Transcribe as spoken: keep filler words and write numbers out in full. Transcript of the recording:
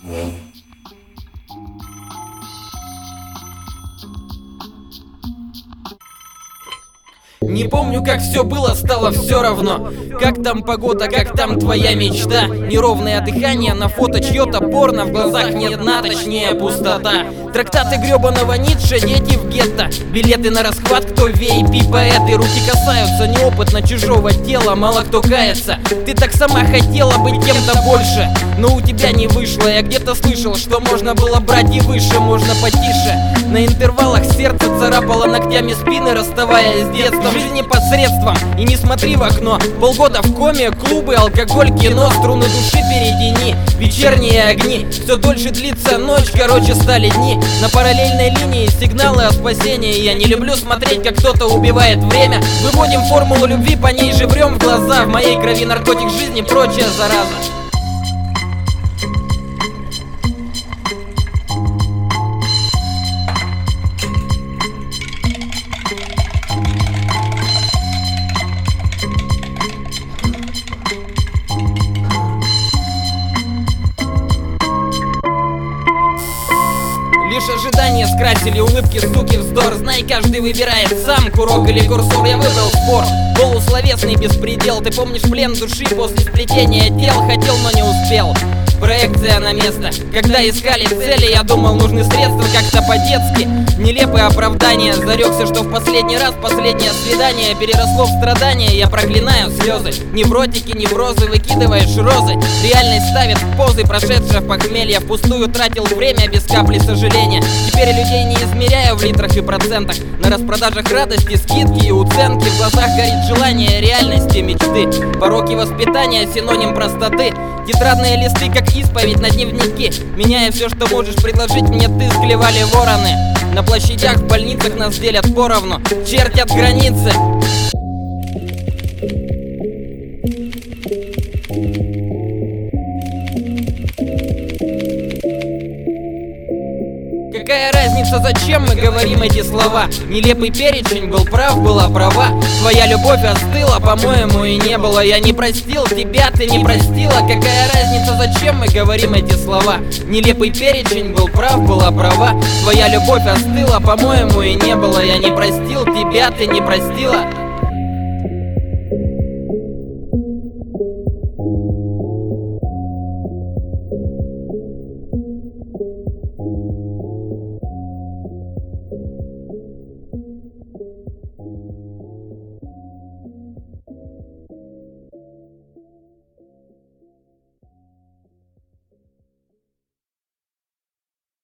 Не помню, как все было, стало все равно. Как там погода, как там твоя мечта. Неровное дыхание, на фото чьё-то порно. В глазах нет дна, точнее пустота. Трактаты гребаного Ницше, дети в гетто. Билеты на расхват, кто вей пи поэты. Руки касаются неопытно чужого тела, мало кто кается. Ты так сама хотела быть кем-то больше, но у тебя не вышло. Я где-то слышал, что можно было брать и выше, можно потише. На интервалах сердце царапало ногтями спины, расставаясь с детством. Жизнь непосредством, и не смотри в окно. Полгода в коме, клубы, алкоголь, кино. Струны души передени, вечерние огни. Все дольше длится ночь, короче стали дни. На параллельной линии сигналы о спасении. Я не люблю смотреть, как кто-то убивает время. Выводим формулу любви, по ней же врем в глаза. В моей крови наркотик жизни, прочая зараза. Лишь ожидания скрасили улыбки, суки, вздор. Знай, каждый выбирает сам курок или курсор. Я выбрал спор, полусловесный беспредел. Ты помнишь плен души после сплетения тел? Хотел, но не успел. Проекция на место. Когда искали цели, я думал, нужны средства как-то по-детски. Нелепые оправдания. Зарекся, что в последний раз последнее свидание переросло в страдания. Я проклинаю слезы. Невротики, неврозы, выкидываешь розы. Реальность ставит в позы, прошедшая в похмелье. Впустую тратил время без капли сожаления. Теперь людей не измеряю в литрах и процентах. На распродажах радости, скидки и уценки. В глазах горит желание реальности, мечты. Пороки воспитания, синоним простоты. Тетрадные листы, как исповедь на дневники. Меняя все, что можешь предложить мне, ты склевали вороны. На площадях, в больницах нас делят поровну. Чертят границы. Какая разница, зачем мы говорим эти слова? Нелепый перечень, был прав, была права. Твоя любовь остыла, по-моему, и не было. Я не простил тебя, ты не простила. Какая разница, зачем мы говорим эти слова? Нелепый перечень, был прав, была права. Твоя любовь остыла, по-моему, и не было. Я не простил тебя, ты не простила.